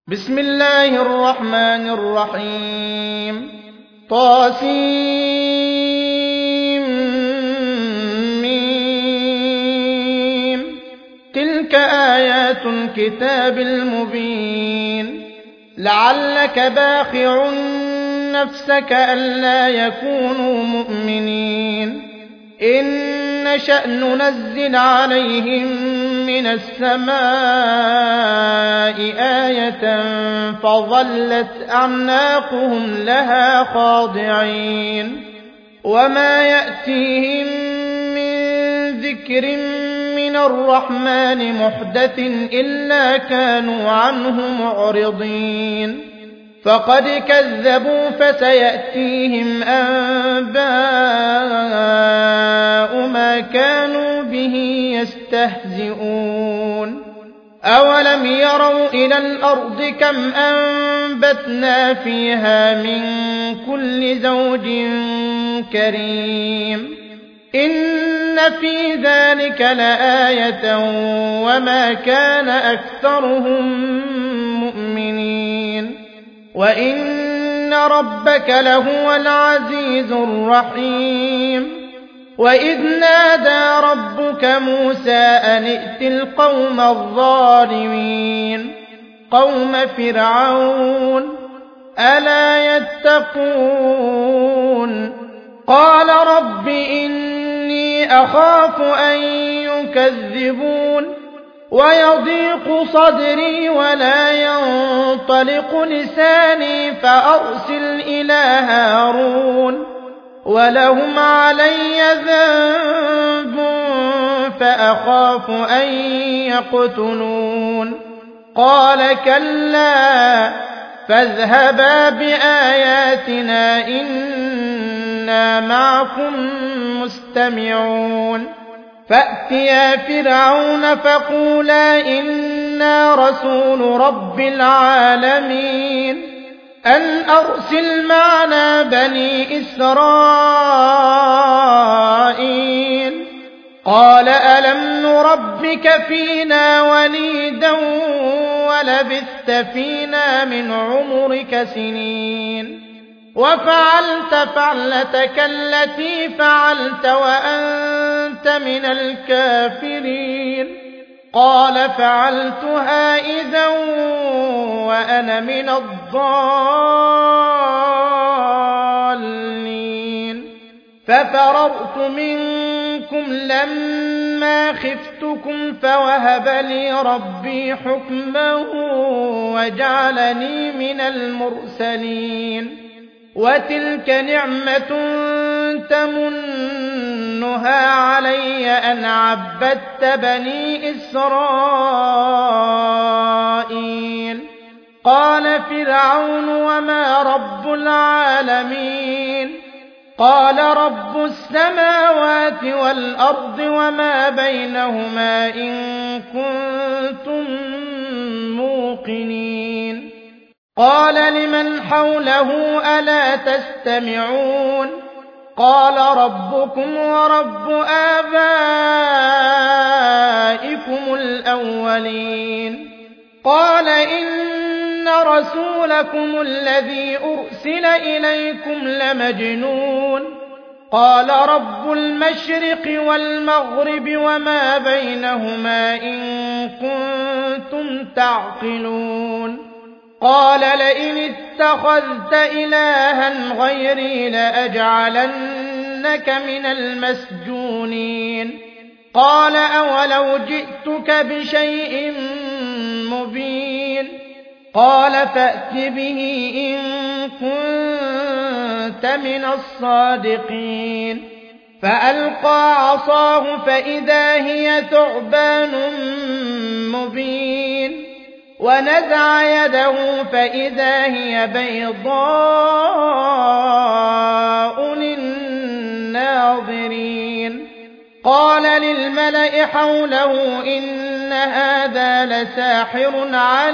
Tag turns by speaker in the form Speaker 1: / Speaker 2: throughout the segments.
Speaker 1: بسم الله الرحمن الرحيم طاسيم تلك آيات الكتاب المبين لعلك باخع نفسك ألا يكونوا مؤمنين إن نشأ ننزل عليهم من السماء آية فظلت أعناقهم لها خاضعين وما يأتيهم من ذكر من الرحمن محدث إلا كانوا عنه معرضين فقد كذبوا فسيأتيهم أنباء ما كانوا به يستهزئون أولم يروا إلى الأرض كم أنبتنا فيها من كل زوج كريم إن في ذلك لآية وما كان أكثرهم مؤمنين وإن ربك لهو العزيز الرحيم وإذ نادى ربك موسى أن ائت القوم الظالمين قوم فرعون ألا يتقون قال رب إني أخاف أن يكذبون ويضيق صدري ولا ينطلق لساني فأرسل إلى هارون ولهم علي ذنب فأخاف أن يقتلون قال كلا فاذهبا بآياتنا إنا معكم مستمعون فأتيا فرعون فقولا إنا رسول رب العالمين أن أرسل معنا بني إسرائيل قال ألم نربك فينا وليدا ولبثت فينا من عمرك سنين وفعلت فعلتك التي فعلت وأنت من الكافرين قال فعلتها إذا وأنا من الضالين ففررت منكم لما خفتكم فوهب لي ربي حكما وجعلني من المرسلين وتلك نعمة تمنها علي أن عبدت بني إسرائيل قال فرعون وما رب العالمين قال رب السماوات والأرض وما بينهما إن كنتم موقنين قال لمن حوله ألا تستمعون قال ربكم ورب آبائكم الأولين قال إن رسولكم الذي أرسل إليكم لمجنون قال رب المشرق والمغرب وما بينهما إن كنتم تعقلون قال لئن اتخذت إلها غيري لأجعلنك من المسجونين قال أولو جئتك بشيء مبين قال فأت به إن كنت من الصادقين فألقى عصاه فإذا هي ثعبان مبين ونزع يده فإذا هي بيضاء للناظرين قال للملأ حوله إن هذا لساحر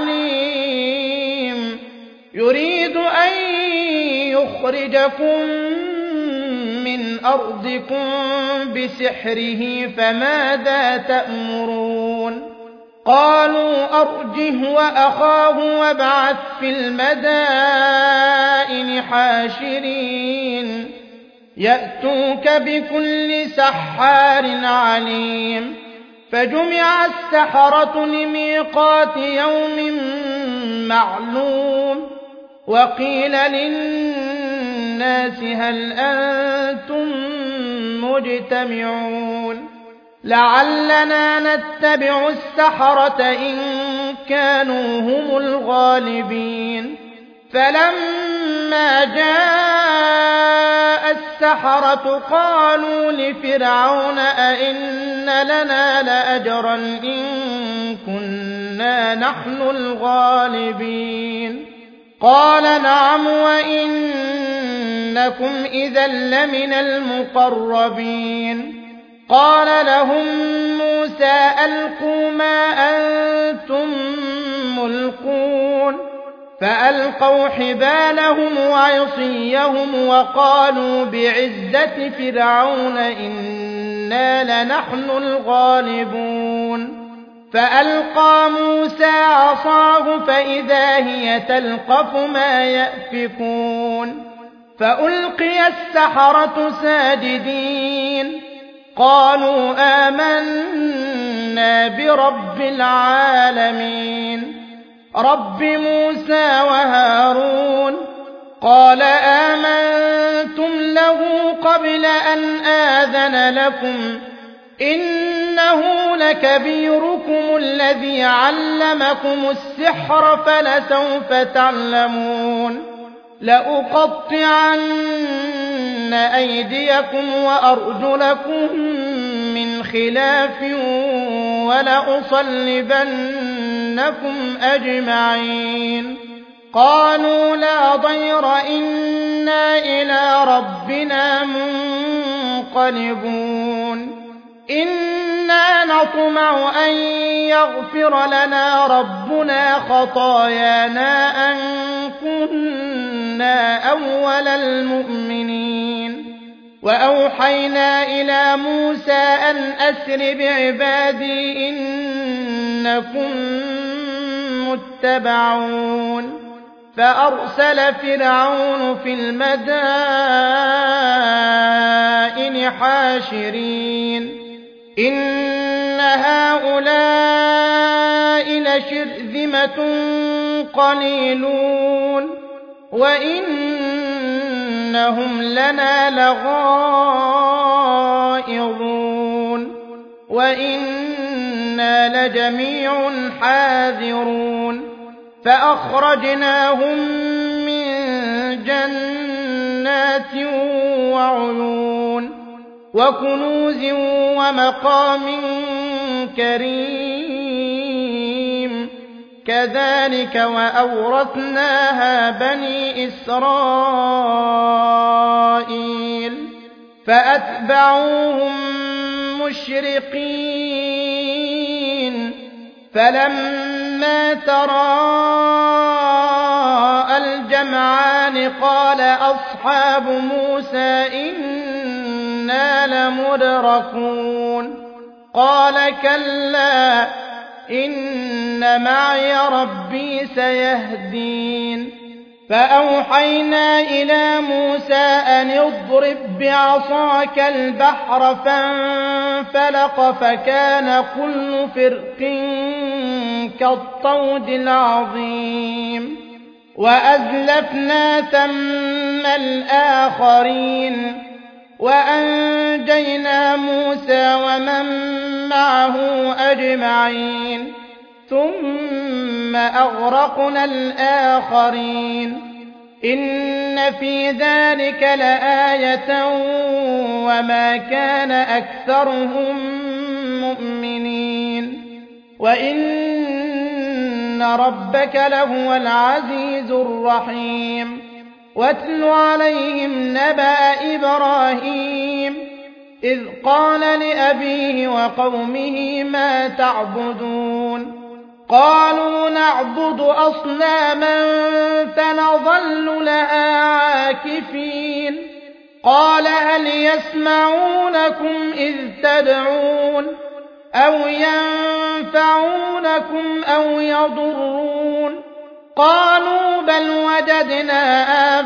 Speaker 1: عليم يريد أن يخرجكم من أرضكم بسحره فماذا تأمرون قالوا أرجه وأخاه وابعث في المدائن حاشرين يأتوك بكل سحار عليم فجمع السحرة لميقات يوم معلوم وقيل للناس هل أنتم مجتمعون لعلنا نتبع السحرة إن كانوا هم الغالبين فلما جاء السحرة قالوا لفرعون أئن لنا لأجرا إن كنا نحن الغالبين قال نعم وإنكم إذا لمن المقربين قال لهم موسى ألقوا ما أنتم ملقون فألقوا حبالهم وعصيهم وقالوا بعزة فرعون إنا لنحن الغالبون فألقى موسى عصاه فإذا هي تلقف ما يأفكون فألقي السحرة ساجدين قالوا آمنا برب العالمين رب موسى وهارون قال آمنتم له قبل أن آذن لكم إنه لكبيركم الذي علمكم السحر فلسوف تعلمون لأقطعن أيديكم وأرجلكم من خلاف ولأصلبنكم أجمعين قالوا لا ضير إنا إلى ربنا منقلبون إنا نطمع أن يغفر لنا ربنا خطايانا أن كنا أول المؤمنين وأوحينا إلى موسى أن أسر بعبادي إنكم متبعون فأرسل فرعون في المدائن حاشرين إن هؤلاء لشرذمة قليلون وإنهم لنا لغائظون وإنا لجميع حاذرون فأخرجناهم من جنات وعيون وكنوز ومقام كريم كذلك وأورثناها بني إسرائيل فأتبعوهم مشرقين فلما تراءى الجمعان قال أصحاب موسى إنا لمدركون قال كلا إن معي ربي سيهدين فأوحينا إلى موسى أن اضرب بعصاك البحر فانفلق فكان كل فرق كالطود العظيم وأزلفنا ثم الآخرين وأنجينا موسى ومن معه أجمعين ثم أغرقنا الآخرين إن في ذلك لآية وما كان أكثرهم مؤمنين وإن ربك لهو العزيز الرحيم واتل عليهم نبأ إبراهيم إذ قال لأبيه وقومه ما تعبدون قالوا نعبد أصناما فنظل لها عاكفين قال هل يسمعونكم إذ تدعون أو ينفعونكم أو يضرون قالوا بل وجدنا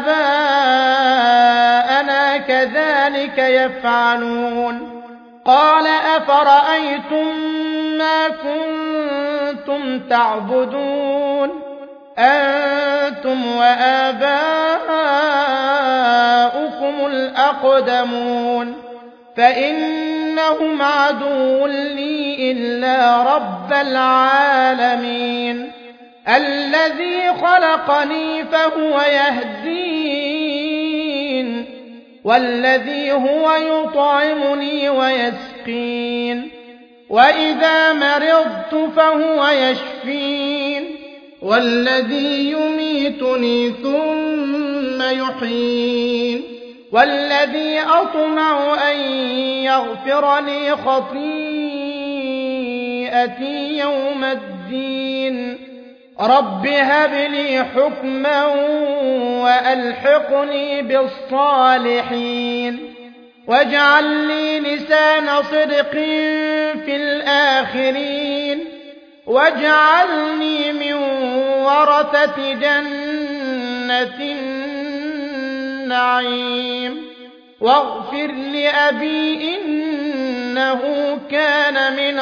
Speaker 1: آباءنا كذلك يفعلون قال أفرأيتم ما كنتم تعبدون أنتم وآباؤكم الأقدمون فإنهم عدو لي إلا رب العالمين الذي خلقني فهو يهدين والذي هو يطعمني ويسقين وإذا مرضت فهو يشفين والذي يميتني ثم يحيين والذي أطمع أن يغفر لي خطيئتي يوم الدين رب هب لي حكما وألحقني بالصالحين واجعل لي لسان صدق في الآخرين واجعلني من ورثة جنة النعيم واغفر لأبي إنه كان من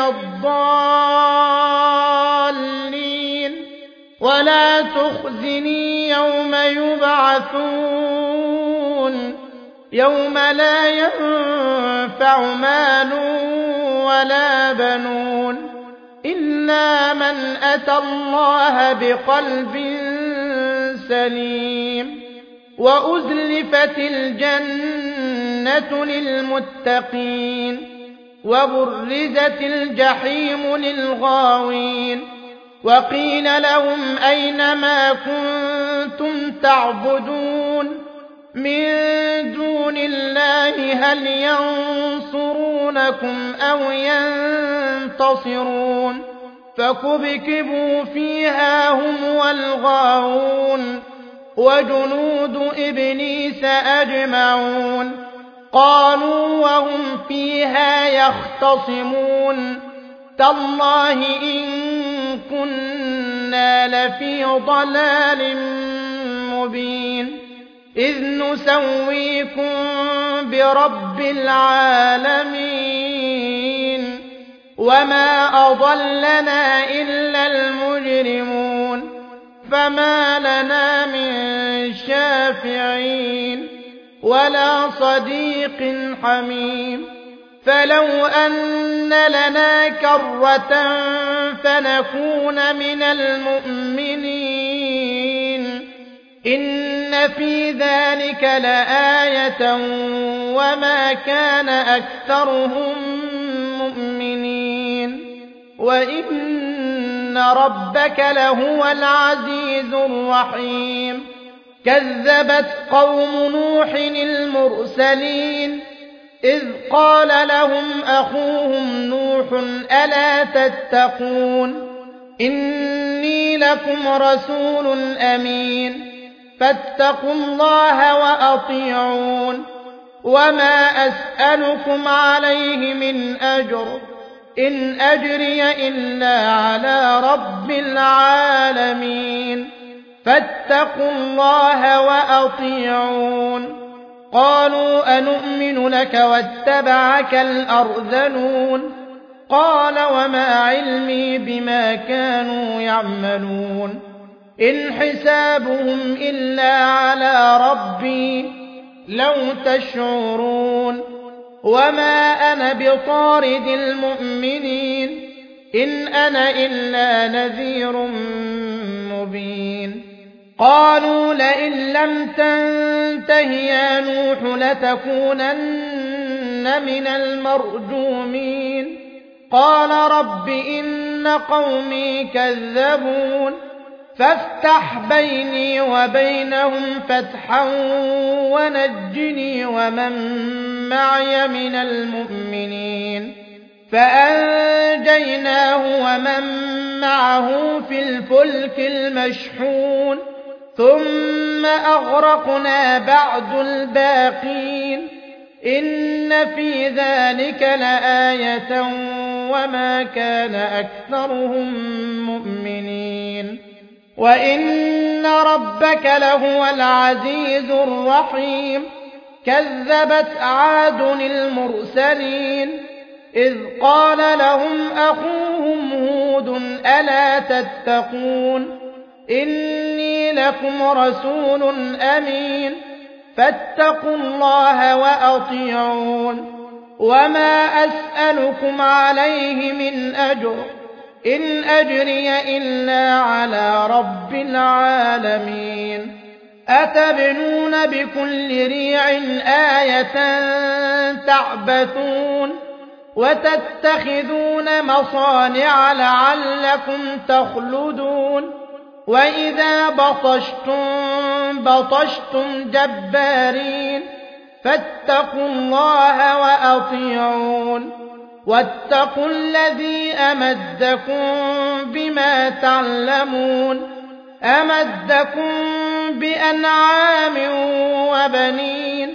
Speaker 1: الضالين ولا تخزني يوم يبعثون يوم لا ينفع مال ولا بنون إلا من أتى الله بقلب سليم وأزلفت الجنة للمتقين وبرزت الجحيم للغاوين وقيل لهم أين ما كنتم تعبدون من دون الله هل ينصرونكم أو ينتصرون فكبكبوا فيها هم والغاوون وجنود إبليس أجمعون قالوا وهم فيها يختصمون تالله إن كنا لفي ضلال مبين إذ نسويكم برب العالمين وما أضلنا إلا المجرمون فما لنا من شافعين ولا صديق حميم فلو أن لنا كرة فنكون من المؤمنين إن في ذلك لآية وما كان أكثرهم مؤمنين وإن ربك لهو العزيز الرحيم كذبت قوم نوح المرسلين إذ قال لهم أخوهم نوح ألا تتقون إني لكم رسول أمين فاتقوا الله وأطيعون وما أسألكم عليه من أجر إن أجري إلا على رب العالمين فاتقوا الله وأطيعون قالوا أنؤمن لك واتبعك الأرذلون قال وما علمي بما كانوا يعملون إن حسابهم إلا على ربي لو تشعرون وما أنا بطارد المؤمنين إن أنا إلا نذير مبين قالوا لئن لم تنته يا نوح لتكونن من المرجومين قال رب إن قومي كذبون فافتح بيني وبينهم فتحا ونجني ومن معي من المؤمنين فأنجيناه ومن معه في الفلك المشحون ثم أغرقنا بعد الباقين إن في ذلك لآية وما كان أكثرهم مؤمنين وإن ربك لهو العزيز الرحيم كذبت عاد المرسلين إذ قال لهم أخوهم هود ألا تتقون إني لكم رسول أمين فاتقوا الله وأطيعون وما أسألكم عليه من أجر إن أجري إلا على رب العالمين أتبنون بكل ريع آية تعبثون وتتخذون مصانع لعلكم تخلدون وإذا بطشتم جبارين فاتقوا الله وأطيعون واتقوا الذي أمدكم بما تعلمون أمدكم بأنعام وبنين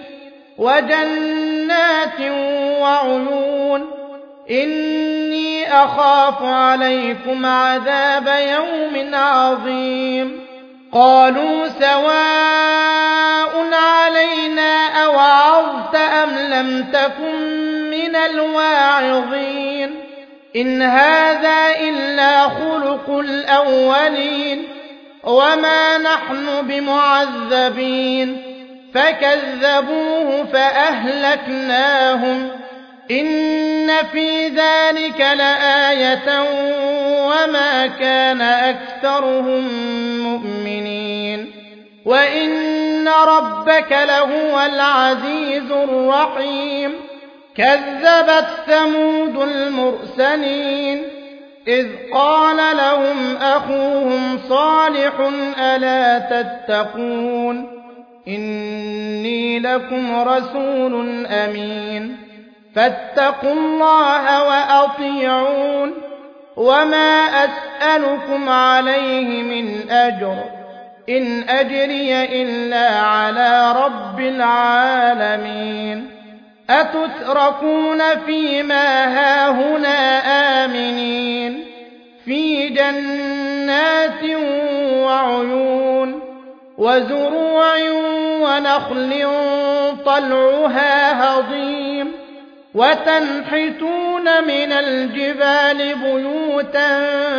Speaker 1: وجنات وعيون إني أخاف عليكم عذاب يوم عظيم قالوا سواء علينا أوعظت أم لم تكن من الواعظين إن هذا إلا خلق الأولين وما نحن بمعذبين فكذبوه فأهلكناهم إن في ذلك لآية وما كان أكثرهم مؤمنين وإن ربك لهو العزيز الرحيم كذبت ثمود المرسلين إذ قال لهم أخوهم صالح ألا تتقون إني لكم رسول أمين فاتقوا الله وأطيعون وما أسألكم عليه من أجر إن أجري إلا على رب العالمين أتتركون فيما هاهنا آمنين في جنات وعيون وزروع ونخل طلعها هضيم وتنحتون من الجبال بيوتا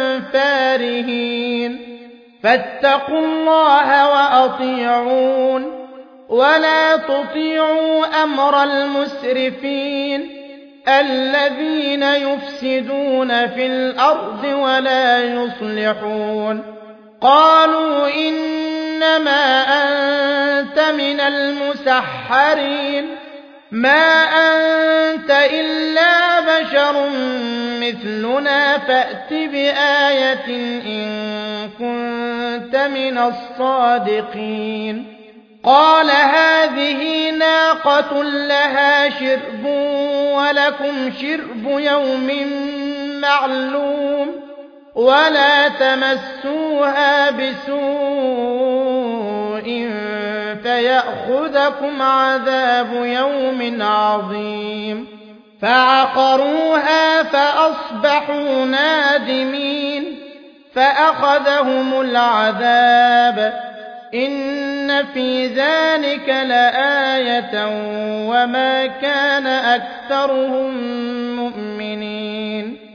Speaker 1: فارهين فاتقوا الله وأطيعون ولا تطيعوا أمر المسرفين الذين يفسدون في الأرض ولا يصلحون قالوا إنما أنت من المسحرين ما أنت إلا بشر مثلنا فأت بآية إن كنت من الصادقين قال هذه ناقة لها شرب ولكم شرب يوم معلوم ولا تمسوها بسوء فيأخذكم عذاب يوم عظيم فعقروها فأصبحوا نادمين فأخذهم العذاب إن في ذلك لآية وما كان أكثرهم مؤمنين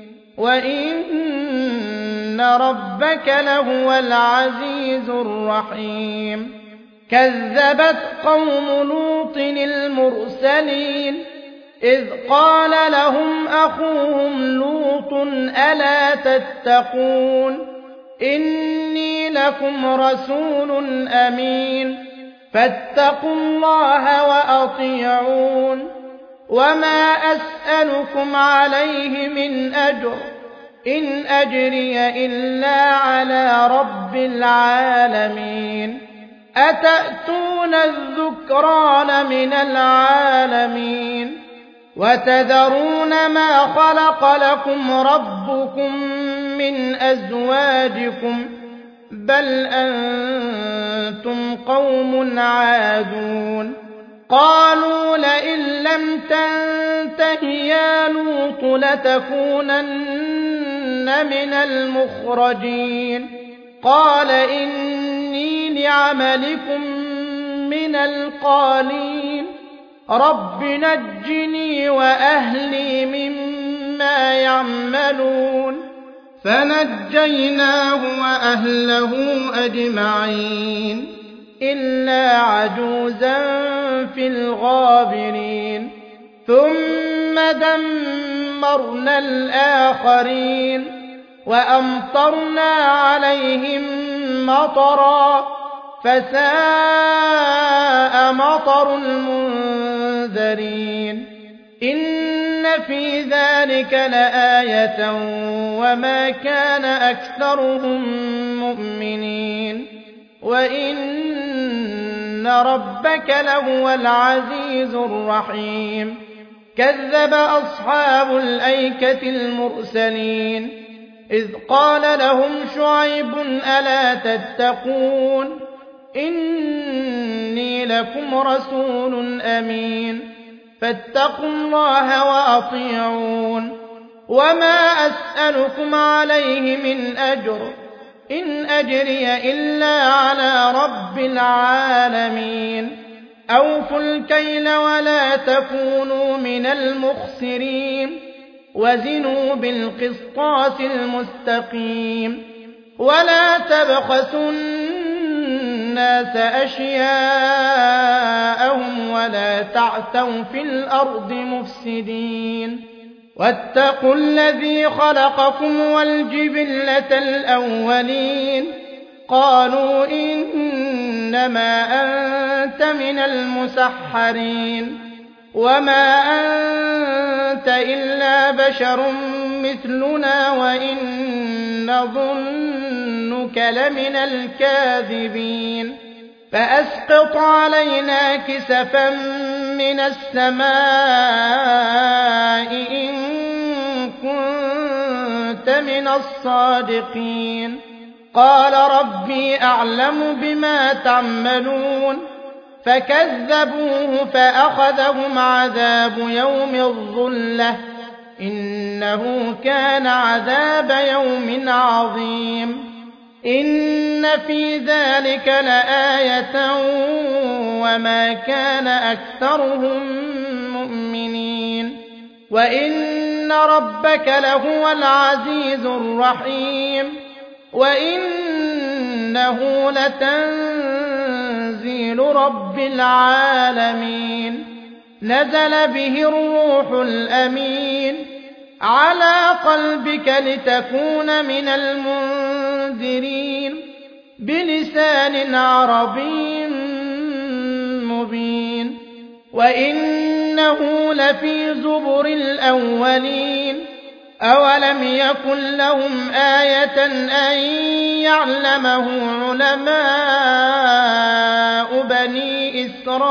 Speaker 1: وإن ربك لهو العزيز الرحيم كذبت قوم لوط المرسلين إذ قال لهم أخوهم لوط ألا تتقون إني لكم رسول أمين فاتقوا الله وأطيعون وما أسألكم عليه من أجر إن أجري إلا على رب العالمين أتأتون الذكران من العالمين وتذرون ما خلق لكم ربكم من أزواجكم بل أنتم قوم عادون قالوا لئن لم تنته يا لوط لتكونن من المخرجين قال إني لعملكم من القالين رب نجني وأهلي مما يعملون فنجيناه وأهله أجمعين إلا عجوزا في الغابرين ثم دمرنا الآخرين وأمطرنا عليهم مطرا فساء مطر المنذرين إن في ذلك لآية وما كان أكثرهم مؤمنين وإن ربك لهو العزيز الرحيم كذب أصحاب الأيكة المرسلين إذ قال لهم شعيب ألا تتقون إني لكم رسول أمين فاتقوا الله وأطيعون وما أسألكم عليه من أجر إن أجري إلا على رب العالمين أوفوا الكيل ولا تكونوا من المخسرين وزنوا بالقسطاس المستقيم ولا تبخسوا الناس أشياءهم ولا تعثوا في الأرض مفسدين واتقوا الذي خلقكم والجبلة الأولين قالوا إنما أنت من المسحرين وما أنت إلا بشر مثلنا وإن نظنك لمن الكاذبين فأسقط علينا كسفا من السماء إن كنت من الصادقين قال ربي أعلم بما تعملون فكذبوه فأخذهم عذاب يوم الظلة إنه كان عذاب يوم عظيم إن في ذلك لآية وما كان أكثرهم مؤمنين وإن ربك لهو العزيز الرحيم وإنه لتنزيل رب العالمين نزل به الروح الأمين على قلبك لتكون من المنذرين بلسان عربي مبين وإنه لفي زبر الأولين أولم يكن لهم آية أن يعلمه علماء بني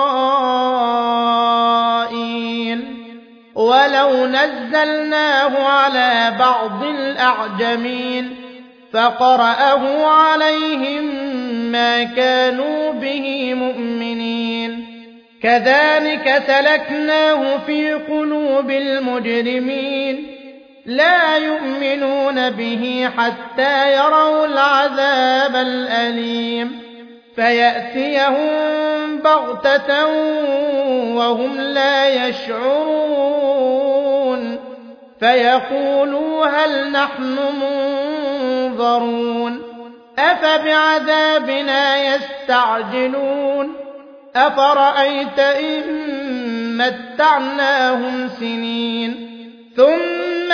Speaker 1: إسرائيل ولو نزلناه على بعض الأعجمين فقرأه عليهم ما كانوا به مؤمنين كذلك سلكناه في قلوب المجرمين لا يؤمنون به حتى يروا العذاب الأليم فيأتيهم بغتة وهم لا يشعرون فيقولوا هل نحن منظرون أفبعذابنا يستعجلون أفرأيت إن متعناهم سنين ثم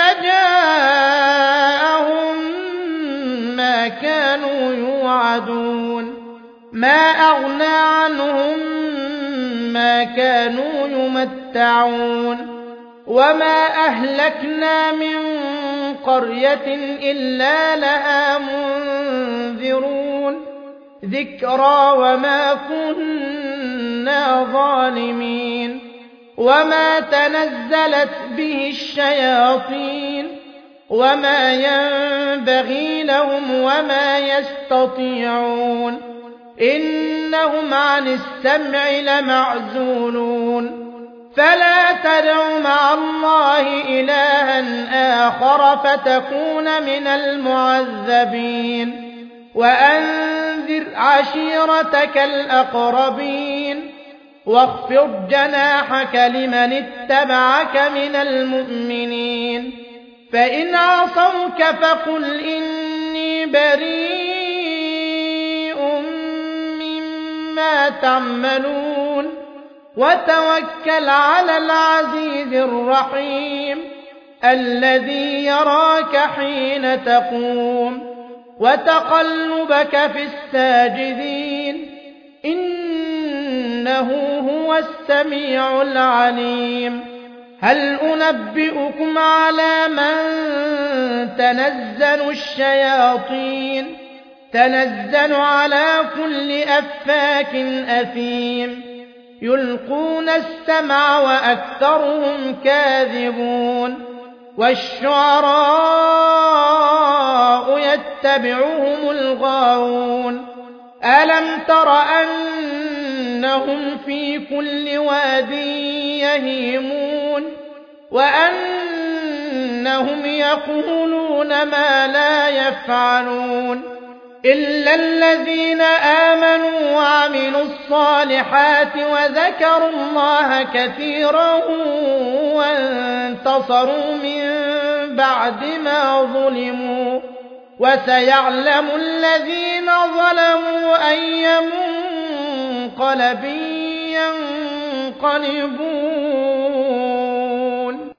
Speaker 1: جاءهم ما كانوا يوعدون ما أغنى عنهم ما كانوا يمتعون وما أهلكنا من قرية إلا لها منذرون ذكرى وما كنا ظالمين وما تنزلت به الشياطين وما ينبغي لهم وما يستطيعون إنهم عن السمع لمعزولون فلا تدع مع الله إلها آخر فتكون من المعذبين وأنذر عشيرتك الأقربين واخفض جناحك لمن اتبعك من المؤمنين فإن عصوك فقل إني بريء مما تعملون وتوكل على العزيز الرحيم الذي يراك حين تقوم وتقلبك في الساجدين إنه هو السميع العليم هل أنبئكم على من تنزل الشياطين تنزل على كل أفاك أثيم يلقون السمع وأكثرهم كاذبون والشعراء يتبعهم الغاوون ألم تر أنهم في كل واد يهيمون وأنهم يقولون ما لا يفعلون إلا الذين آمنوا وعملوا الصالحات وذكروا الله كثيرا وانتصروا من بعد ما ظلموا وسيعلم الذين ظلموا أي منقلب ينقلبون